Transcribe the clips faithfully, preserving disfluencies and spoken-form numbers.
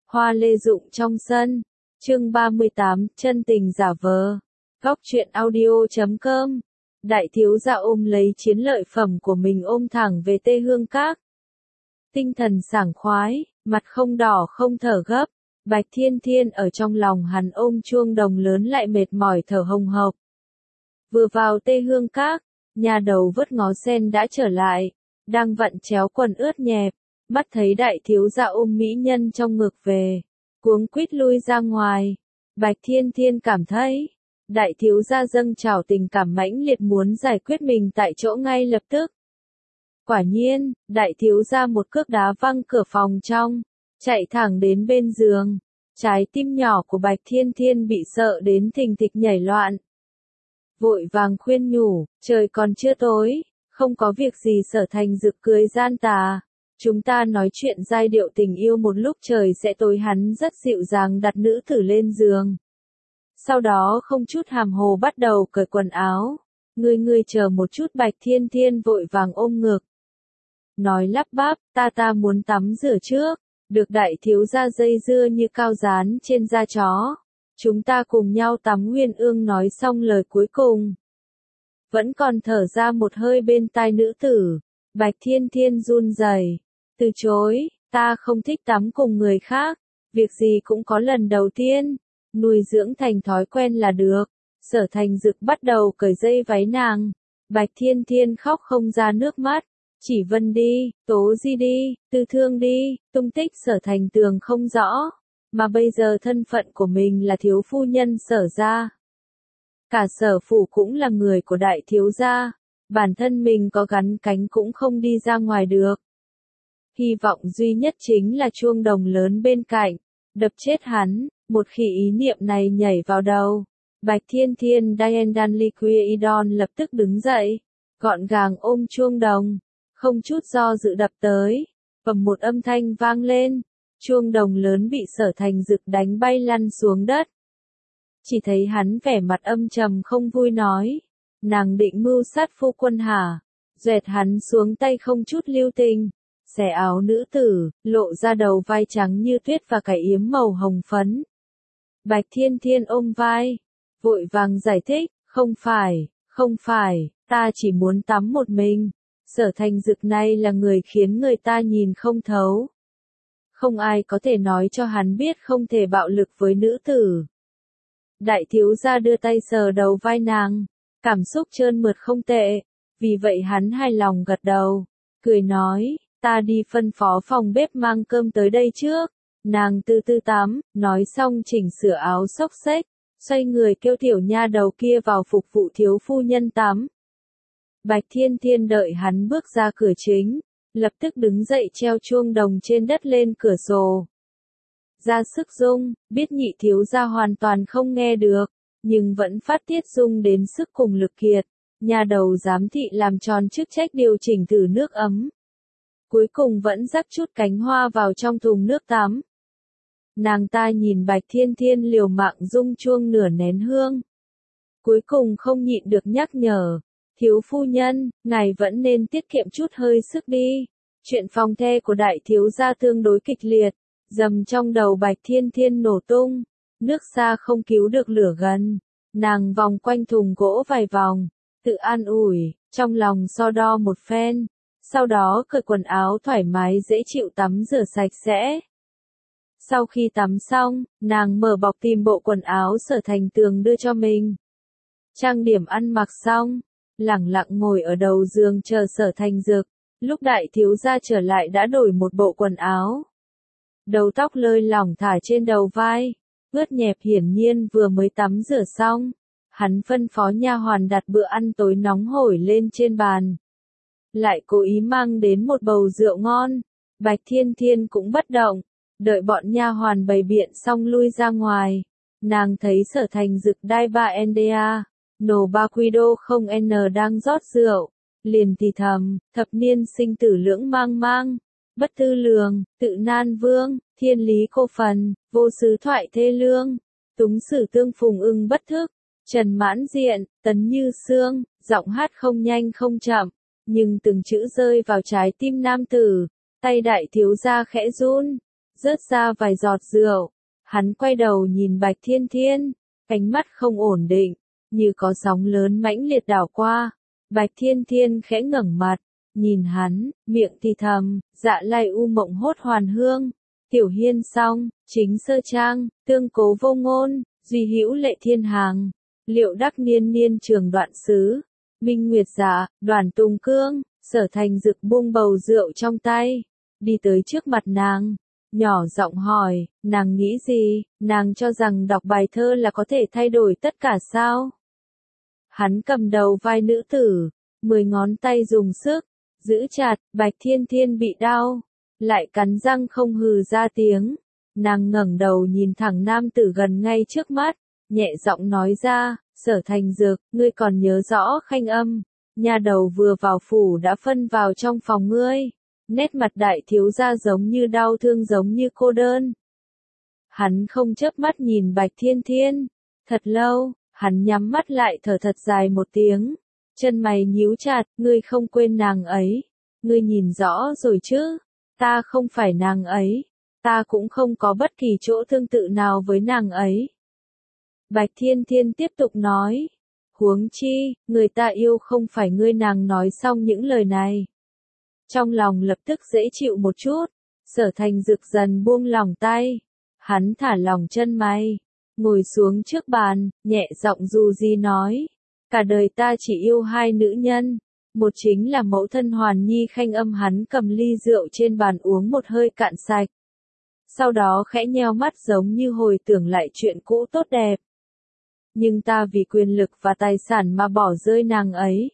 Hoa lê rụng trong sân. Chương ba mươi tám, chân tình giả vờ. Góc truyện audio chấm com. Đại thiếu gia ôm lấy chiến lợi phẩm của mình ôm thẳng về Tê Hương Các. Tinh thần sảng khoái, mặt không đỏ không thở gấp. Bạch Thiên Thiên ở trong lòng hắn ôm chuông đồng lớn lại mệt mỏi thở hồng hộc. Vừa vào Tê Hương Các, nhà đầu vớt ngó sen đã trở lại, đang vặn chéo quần ướt nhẹp, mắt thấy đại thiếu gia ôm mỹ nhân trong ngực về, cuống quýt lui ra ngoài. Bạch Thiên Thiên cảm thấy, đại thiếu gia dâng trào tình cảm mãnh liệt muốn giải quyết mình tại chỗ ngay lập tức. Quả nhiên, đại thiếu gia một cước đá văng cửa phòng trong, chạy thẳng đến bên giường. Trái tim nhỏ của Bạch Thiên Thiên bị sợ đến thình thịch nhảy loạn. Vội vàng khuyên nhủ, trời còn chưa tối, không có việc gì Sở Thành Dực cười gian tà. Chúng ta nói chuyện giai điệu tình yêu một lúc trời sẽ tối. Hắn rất dịu dàng đặt nữ tử lên giường. Sau đó không chút hàm hồ bắt đầu cởi quần áo. Ngươi ngươi chờ một chút. Bạch Thiên Thiên vội vàng ôm ngực. Nói lắp bắp, ta ta muốn tắm rửa trước. Được đại thiếu gia dây dưa như cao dán trên da chó. Chúng ta cùng nhau tắm. Nguyên Ương nói xong lời cuối cùng. Vẫn còn thở ra một hơi bên tai nữ tử. Bạch Thiên Thiên run rẩy, từ chối, ta không thích tắm cùng người khác. Việc gì cũng có lần đầu tiên. Nuôi dưỡng thành thói quen là được. Sở Thành Dực bắt đầu cởi dây váy nàng. Bạch Thiên Thiên khóc không ra nước mắt. Chỉ Vân đi, Tố Di đi, Tư Thương đi, tung tích Sở Thành Tường không rõ. Mà bây giờ thân phận của mình là thiếu phu nhân Sở gia. Cả Sở phủ cũng là người của đại thiếu gia. Bản thân mình có gắn cánh cũng không đi ra ngoài được. Hy vọng duy nhất chính là chuông đồng lớn bên cạnh. Đập chết hắn, một khi ý niệm này nhảy vào đầu. Bạch Thiên Thiên Diane Liquidon lập tức đứng dậy. Gọn gàng ôm chuông đồng. Không chút do dự đập tới. Bầm một âm thanh vang lên. Chuông đồng lớn bị Sở Thành Dực đánh bay lăn xuống đất. Chỉ thấy hắn vẻ mặt âm trầm không vui nói. Nàng định mưu sát phu quân hả? Duệt hắn xuống tay không chút lưu tình. Xẻ áo nữ tử, lộ ra đầu vai trắng như tuyết và cái yếm màu hồng phấn. Bạch Thiên Thiên ôm vai. Vội vàng giải thích, không phải, không phải, ta chỉ muốn tắm một mình. Sở Thành Dực này là người khiến người ta nhìn không thấu. Không ai có thể nói cho hắn biết không thể bạo lực với nữ tử. Đại thiếu gia đưa tay sờ đầu vai nàng. Cảm xúc trơn mượt không tệ. Vì vậy hắn hài lòng gật đầu. Cười nói, ta đi phân phó phòng bếp mang cơm tới đây trước. Nàng từ từ tắm, nói xong chỉnh sửa áo xốc xếch. Xoay người kêu tiểu nha đầu kia vào phục vụ thiếu phu nhân tắm. Bạch Thiên Thiên đợi hắn bước ra cửa chính. Lập tức đứng dậy treo chuông đồng trên đất lên cửa sổ. Ra sức rung, biết nhị thiếu gia hoàn toàn không nghe được. Nhưng vẫn phát tiết rung đến sức cùng lực kiệt. Nhà đầu giám thị làm tròn chức trách điều chỉnh thử nước ấm. Cuối cùng vẫn rắc chút cánh hoa vào trong thùng nước tắm. Nàng ta nhìn Bạch Thiên Thiên liều mạng rung chuông nửa nén hương. Cuối cùng không nhịn được nhắc nhở. Thiếu phu nhân, ngài vẫn nên tiết kiệm chút hơi sức đi. Chuyện phòng the của đại thiếu gia tương đối kịch liệt. Dầm trong đầu Bạch Thiên Thiên nổ tung. Nước xa không cứu được lửa gần. Nàng vòng quanh thùng gỗ vài vòng. Tự an ủi, trong lòng so đo một phen. Sau đó cởi quần áo thoải mái dễ chịu tắm rửa sạch sẽ. Sau khi tắm xong, nàng mở bọc tìm bộ quần áo Sở Thành Tường đưa cho mình. Trang điểm ăn mặc xong. Lẳng lặng ngồi ở đầu giường chờ Sở Thành Dực. Lúc đại thiếu gia trở lại đã đổi một bộ quần áo. Đầu tóc lơi lỏng thả trên đầu vai. Ướt nhẹp hiển nhiên vừa mới tắm rửa xong. Hắn phân phó nha hoàn đặt bữa ăn tối nóng hổi lên trên bàn. Lại cố ý mang đến một bầu rượu ngon. Bạch Thiên Thiên cũng bất động. Đợi bọn nha hoàn bày biện xong lui ra ngoài. Nàng thấy Sở Thành Dực đai ba en đê a. Nổ ba quy đô không N đang rót rượu. Liền thì thầm, thập niên sinh tử lưỡng mang mang. Bất tư lường, tự nan vương, thiên lý cô phần, vô sứ thoại thê lương. Túng sử tương phùng ưng bất thức. Trần mãn diện, tấn như xương, giọng hát không nhanh không chậm. Nhưng từng chữ rơi vào trái tim nam tử. Tay đại thiếu gia khẽ run. rớt ra vài giọt rượu. Hắn quay đầu nhìn Bạch Thiên Thiên, ánh mắt không ổn định, như có sóng lớn mãnh liệt đảo qua. Bạch Thiên Thiên khẽ ngẩng mặt, nhìn hắn, miệng thì thầm, dạ lai u mộng hốt hoàn hương, tiểu hiên song, chính sơ trang, tương cố vô ngôn, duy hữu lệ thiên hàng, liệu đắc niên niên trường đoạn sứ, minh nguyệt dạ, đoàn tùng cương, Sở Thành Dực buông bầu rượu trong tay, đi tới trước mặt nàng, nhỏ giọng hỏi, nàng nghĩ gì, nàng cho rằng đọc bài thơ là có thể thay đổi tất cả sao? Hắn cầm đầu vai nữ tử, mười ngón tay dùng sức, giữ chặt, Bạch Thiên Thiên bị đau, lại cắn răng không hừ ra tiếng. Nàng ngẩng đầu nhìn thẳng nam tử gần ngay trước mắt, nhẹ giọng nói ra, Sở Thành Dực, ngươi còn nhớ rõ Khanh Âm, nhà đầu vừa vào phủ đã phân vào trong phòng ngươi. Nét mặt đại thiếu gia giống như đau thương giống như cô đơn. Hắn không chớp mắt nhìn Bạch Thiên Thiên, thật lâu, hắn nhắm mắt lại thở thật dài một tiếng, chân mày nhíu chặt, ngươi không quên nàng ấy, ngươi nhìn rõ rồi chứ, ta không phải nàng ấy, ta cũng không có bất kỳ chỗ tương tự nào với nàng ấy. Bạch Thiên Thiên tiếp tục nói, huống chi, người ta yêu không phải ngươi. Nàng nói xong những lời này, trong lòng lập tức dễ chịu một chút, Sở Thành Dực dần buông lỏng tay, hắn thả lỏng chân mày, ngồi xuống trước bàn, nhẹ giọng dù gì nói, cả đời ta chỉ yêu hai nữ nhân, một chính là mẫu thân Hoàn Nhi Khanh Âm. Hắn cầm ly rượu trên bàn uống một hơi cạn sạch, sau đó khẽ nheo mắt giống như hồi tưởng lại chuyện cũ tốt đẹp. Nhưng ta vì quyền lực và tài sản mà bỏ rơi nàng ấy.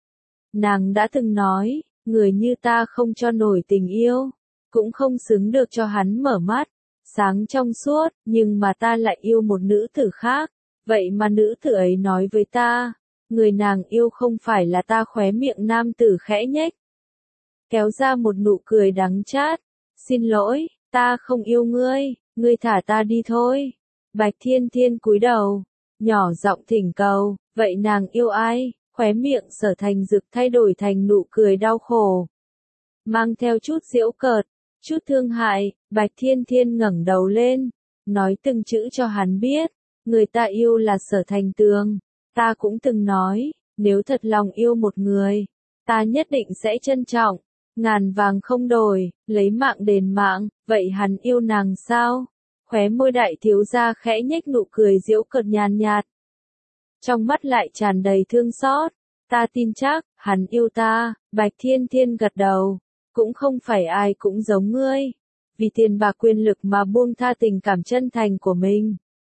Nàng đã từng nói, người như ta không cho nổi tình yêu, cũng không xứng được cho hắn mở mắt, sáng trong suốt, nhưng mà ta lại yêu một nữ tử khác, vậy mà nữ tử ấy nói với ta, người nàng yêu không phải là ta. Khóe miệng nam tử khẽ nhếch, kéo ra một nụ cười đắng chát, xin lỗi, ta không yêu ngươi, ngươi thả ta đi thôi. Bạch Thiên Thiên cúi đầu, nhỏ giọng thỉnh cầu, vậy nàng yêu ai? Khóe miệng Sở Thành Dực thay đổi thành nụ cười đau khổ, mang theo chút giễu cợt, chút thương hại. Bạch Thiên Thiên ngẩng đầu lên, nói từng chữ cho hắn biết, người ta yêu là Sở Thành Tường, ta cũng từng nói, nếu thật lòng yêu một người, ta nhất định sẽ trân trọng, ngàn vàng không đổi, lấy mạng đền mạng. Vậy hắn yêu nàng sao? Khóe môi đại thiếu gia khẽ nhếch nụ cười giễu cợt nhàn nhạt, trong mắt lại tràn đầy thương xót. Ta tin chắc, hắn yêu ta. Bạch Thiên Thiên gật đầu, cũng không phải ai cũng giống ngươi, vì tiền bạc quyền lực mà buông tha tình cảm chân thành của mình.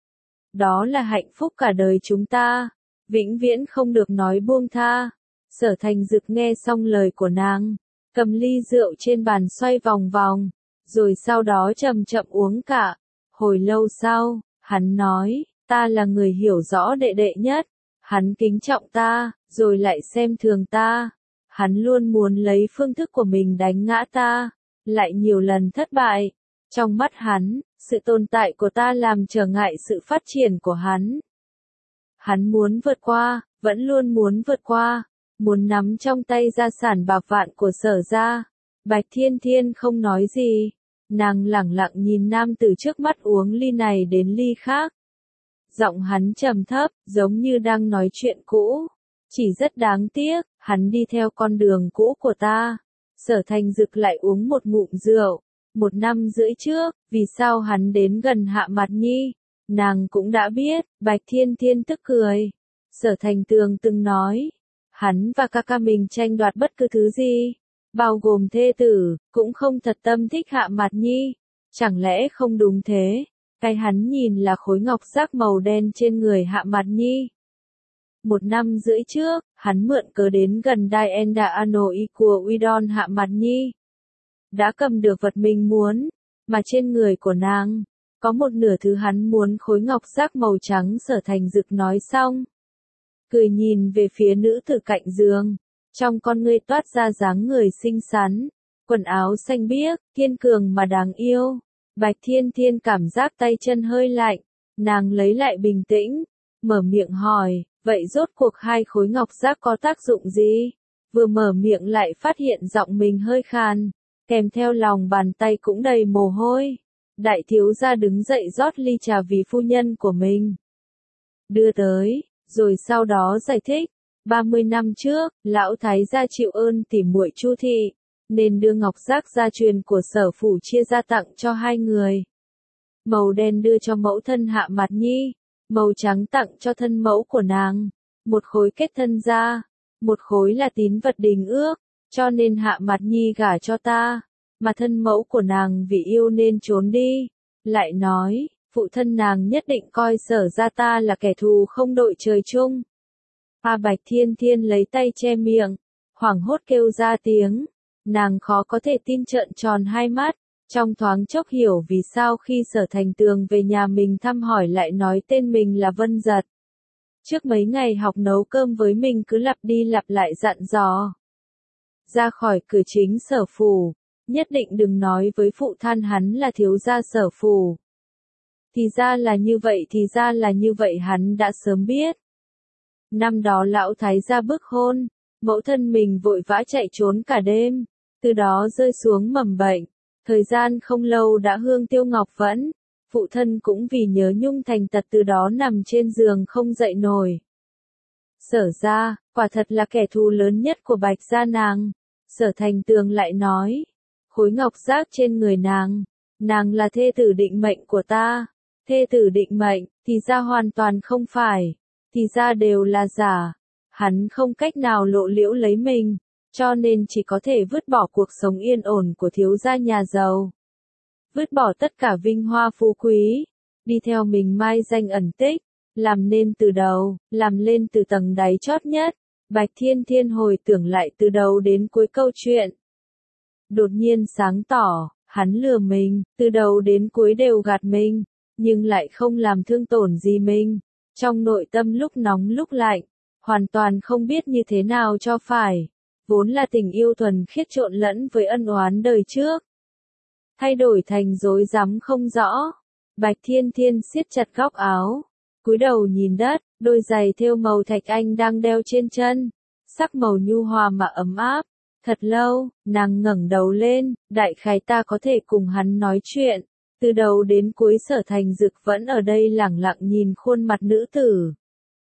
Đó là hạnh phúc cả đời chúng ta, vĩnh viễn không được nói buông tha. Sở Thành Dực nghe xong lời của nàng, cầm ly rượu trên bàn xoay vòng vòng, rồi sau đó chậm chậm uống cả. Hồi lâu sau, hắn nói, ta là người hiểu rõ đệ đệ nhất, hắn kính trọng ta, rồi lại xem thường ta. Hắn luôn muốn lấy phương thức của mình đánh ngã ta, lại nhiều lần thất bại. Trong mắt hắn, sự tồn tại của ta làm trở ngại sự phát triển của hắn. Hắn muốn vượt qua, vẫn luôn muốn vượt qua, muốn nắm trong tay gia sản bạc vạn của Sở gia. Bạch Thiên Thiên không nói gì, nàng lẳng lặng nhìn nam tử trước mắt uống ly này đến ly khác. Giọng hắn trầm thấp, giống như đang nói chuyện cũ. Chỉ rất đáng tiếc, hắn đi theo con đường cũ của ta. Sở Thành Dực lại uống một ngụm rượu. Một năm rưỡi trước, vì sao hắn đến gần Hạ Mạt Nhi? Nàng cũng đã biết. Bạch Thiên Thiên tức cười. Sở Thành Tường từng nói, hắn và ca ca mình tranh đoạt bất cứ thứ gì, bao gồm thê tử, cũng không thật tâm thích Hạ Mạt Nhi. Chẳng lẽ không đúng thế? Cái hắn nhìn là khối ngọc giác màu đen trên người Hạ Mạt Nhi. Một năm rưỡi trước, hắn mượn cớ đến gần Dienda Anoi của Uidon Hạ Mạt Nhi. Đã cầm được vật mình muốn, mà trên người của nàng, có một nửa thứ hắn muốn. Khối ngọc giác màu trắng. Sở Thành Dực nói xong, cười nhìn về phía nữ tử cạnh giường, trong con ngươi toát ra dáng người xinh xắn, quần áo xanh biếc, kiên cường mà đáng yêu. Bạch Thiên Thiên cảm giác tay chân hơi lạnh, nàng lấy lại bình tĩnh, mở miệng hỏi, vậy rốt cuộc hai khối ngọc giác có tác dụng gì? Vừa mở miệng lại phát hiện giọng mình hơi khàn, kèm theo lòng bàn tay cũng đầy mồ hôi. Đại thiếu gia đứng dậy rót ly trà vì phu nhân của mình. Đưa tới, rồi sau đó giải thích, ba mươi năm trước, lão thái gia chịu ơn tỉ muội Chu thị, nên đưa ngọc giác gia truyền của Sở phủ chia ra tặng cho hai người. Màu đen đưa cho mẫu thân Hạ Mạt Nhi, màu trắng tặng cho thân mẫu của nàng, một khối kết thân gia, một khối là tín vật đình ước, cho nên Hạ Mạt Nhi gả cho ta, mà thân mẫu của nàng vì yêu nên trốn đi. Lại nói, phụ thân nàng nhất định coi Sở gia ta là kẻ thù không đội trời chung. A Bạch Thiên Thiên lấy tay che miệng, hoảng hốt kêu ra tiếng, nàng khó có thể tin trợn tròn hai mắt, trong thoáng chốc hiểu vì sao khi Sở Thành Tường về nhà mình thăm hỏi lại nói tên mình là Vân Giật. Trước mấy ngày học nấu cơm với mình cứ lặp đi lặp lại dặn dò. Ra khỏi cửa chính Sở phủ, nhất định đừng nói với phụ thân hắn là thiếu gia Sở phủ. Thì ra là như vậy, thì ra là như vậy, hắn đã sớm biết. Năm đó lão thái gia bức hôn, mẫu thân mình vội vã chạy trốn cả đêm, từ đó rơi xuống mầm bệnh. Thời gian không lâu đã hương tiêu ngọc vẫn, phụ thân cũng vì nhớ nhung thành tật từ đó nằm trên giường không dậy nổi. Sở gia, quả thật là kẻ thù lớn nhất của Bạch gia nàng. Sở Thành Tường lại nói, khối ngọc giác trên người nàng, nàng là thê tử định mệnh của ta. Thê tử định mệnh, thì ra hoàn toàn không phải, thì ra đều là giả. Hắn không cách nào lộ liễu lấy mình, cho nên chỉ có thể vứt bỏ cuộc sống yên ổn của thiếu gia nhà giàu. Vứt bỏ tất cả vinh hoa phú quý, đi theo mình mai danh ẩn tích, làm nên từ đầu, làm lên từ tầng đáy chót nhất. Bạch Thiên Thiên hồi tưởng lại từ đầu đến cuối câu chuyện. Đột nhiên sáng tỏ, hắn lừa mình, từ đầu đến cuối đều gạt mình, nhưng lại không làm thương tổn gì mình. Trong nội tâm lúc nóng lúc lạnh, hoàn toàn không biết như thế nào cho phải. Vốn là tình yêu thuần khiết trộn lẫn với ân oán đời trước, thay đổi thành rối rắm không rõ. Bạch Thiên Thiên siết chặt góc áo, cúi đầu nhìn đất, đôi giày thêu màu thạch anh đang đeo trên chân, sắc màu nhu hòa mà ấm áp. Thật lâu, nàng ngẩng đầu lên, đại khái ta có thể cùng hắn nói chuyện. Từ đầu đến cuối Sở Thành Dực vẫn ở đây lẳng lặng nhìn khuôn mặt nữ tử,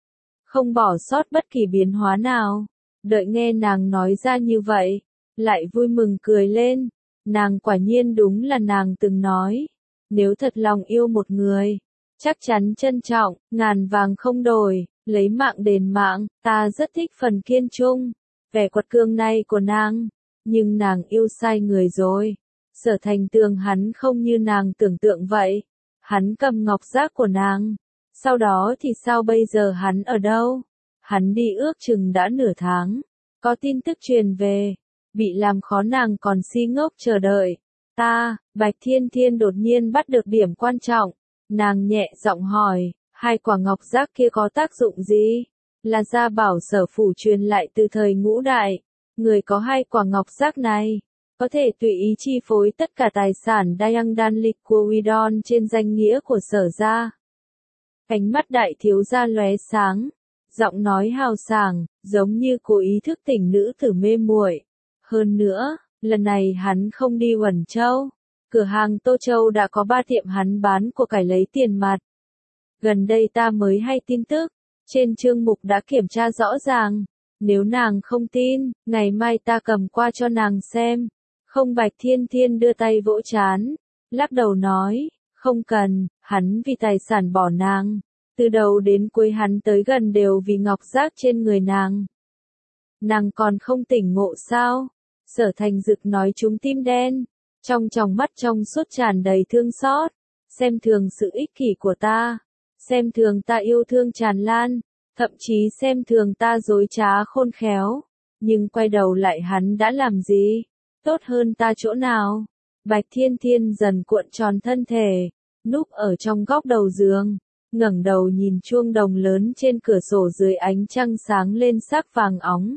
không bỏ sót bất kỳ biến hóa nào. Đợi nghe nàng nói ra như vậy, lại vui mừng cười lên. Nàng quả nhiên đúng là nàng từng nói, nếu thật lòng yêu một người, chắc chắn trân trọng, ngàn vàng không đổi, lấy mạng đền mạng. Ta rất thích phần kiên trung, vẻ quật cường này của nàng, nhưng nàng yêu sai người rồi. Sở Thành Tường hắn không như nàng tưởng tượng vậy, hắn cầm ngọc giác của nàng, sau đó thì sao bây giờ, hắn ở đâu? Hắn đi ước chừng đã nửa tháng, có tin tức truyền về, bị làm khó nàng còn si ngốc chờ đợi. Ta, Bạch Thiên Thiên đột nhiên bắt được điểm quan trọng, nàng nhẹ giọng hỏi, hai quả ngọc giác kia có tác dụng gì? Là gia bảo Sở phủ truyền lại từ thời Ngũ Đại, người có hai quả ngọc giác này, có thể tùy ý chi phối tất cả tài sản Dayang Đan Lịch của Widon trên danh nghĩa của Sở gia. Ánh mắt đại thiếu gia lóe sáng, giọng nói hào sảng, giống như cố ý thức tỉnh nữ tử mê muội. Hơn nữa, lần này hắn không đi Uẩn Châu, cửa hàng Tô Châu đã có ba tiệm hắn bán của cải lấy tiền mặt. Gần đây ta mới hay tin tức, trên chương mục đã kiểm tra rõ ràng, nếu nàng không tin, ngày mai ta cầm qua cho nàng xem. Không. Bạch Thiên Thiên đưa tay vỗ trán, lắc đầu nói, không cần, hắn vì tài sản bỏ nàng. Từ đầu đến cuối hắn tới gần đều vì ngọc giác trên người nàng. Nàng còn không tỉnh ngộ sao? Sở Thành Dực nói trúng tim đen, trong tròng mắt trong suốt tràn đầy thương xót, xem thường sự ích kỷ của ta, xem thường ta yêu thương tràn lan, thậm chí xem thường ta dối trá khôn khéo. Nhưng quay đầu lại hắn đã làm gì? Tốt hơn ta chỗ nào? Bạch Thiên Thiên dần cuộn tròn thân thể, núp ở trong góc đầu giường, ngẩng đầu nhìn chuông đồng lớn trên cửa sổ dưới ánh trăng sáng lên sắc vàng óng.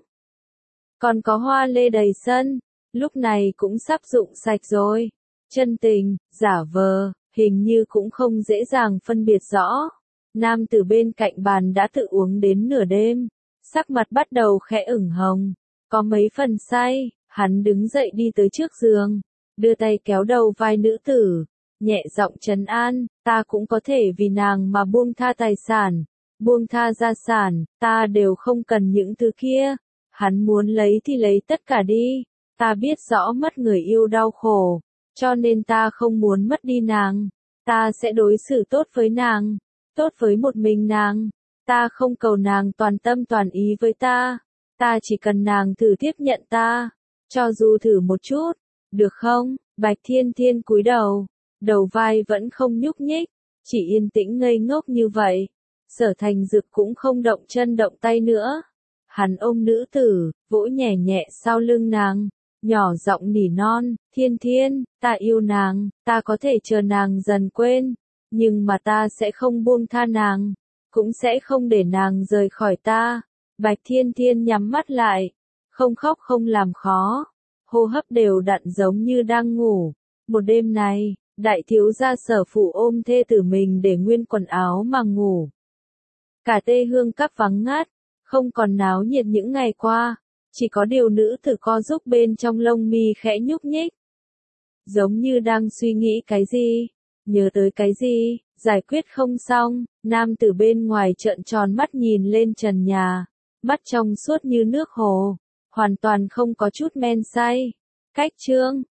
Còn có hoa lê đầy sân, lúc này cũng sắp rụng sạch rồi. Chân tình, giả vờ, hình như cũng không dễ dàng phân biệt rõ. Nam tử bên cạnh bàn đã tự uống đến nửa đêm, sắc mặt bắt đầu khẽ ửng hồng, có mấy phần say. Hắn đứng dậy đi tới trước giường, đưa tay kéo đầu vai nữ tử, nhẹ giọng trấn an, ta cũng có thể vì nàng mà buông tha tài sản, buông tha gia sản, ta đều không cần những thứ kia. Hắn muốn lấy thì lấy tất cả đi, ta biết rõ mất người yêu đau khổ, cho nên ta không muốn mất đi nàng, ta sẽ đối xử tốt với nàng, tốt với một mình nàng, ta không cầu nàng toàn tâm toàn ý với ta, ta chỉ cần nàng thử tiếp nhận ta, cho dù thử một chút, được không? Bạch Thiên Thiên cúi đầu, đầu vai vẫn không nhúc nhích, chỉ yên tĩnh ngây ngốc như vậy. Sở Thành Dực cũng không động chân động tay nữa. Hắn ôm nữ tử, vỗ nhẹ nhẹ sau lưng nàng, nhỏ giọng nỉ non, Thiên Thiên, ta yêu nàng, ta có thể chờ nàng dần quên, nhưng mà ta sẽ không buông tha nàng, cũng sẽ không để nàng rời khỏi ta. Bạch Thiên Thiên nhắm mắt lại, không khóc không làm khó, hô hấp đều đặn giống như đang ngủ. Một đêm này, đại thiếu gia Sở Phụ ôm thê tử mình để nguyên quần áo mà ngủ. Cả Tê Hương Các vắng ngắt, không còn náo nhiệt những ngày qua, chỉ có điều nữ tử co giúp bên trong lông mi khẽ nhúc nhích. Giống như đang suy nghĩ cái gì, nhớ tới cái gì, giải quyết không xong, nam tử bên ngoài trợn tròn mắt nhìn lên trần nhà, mắt trong suốt như nước hồ, hoàn toàn không có chút men say. Cách chương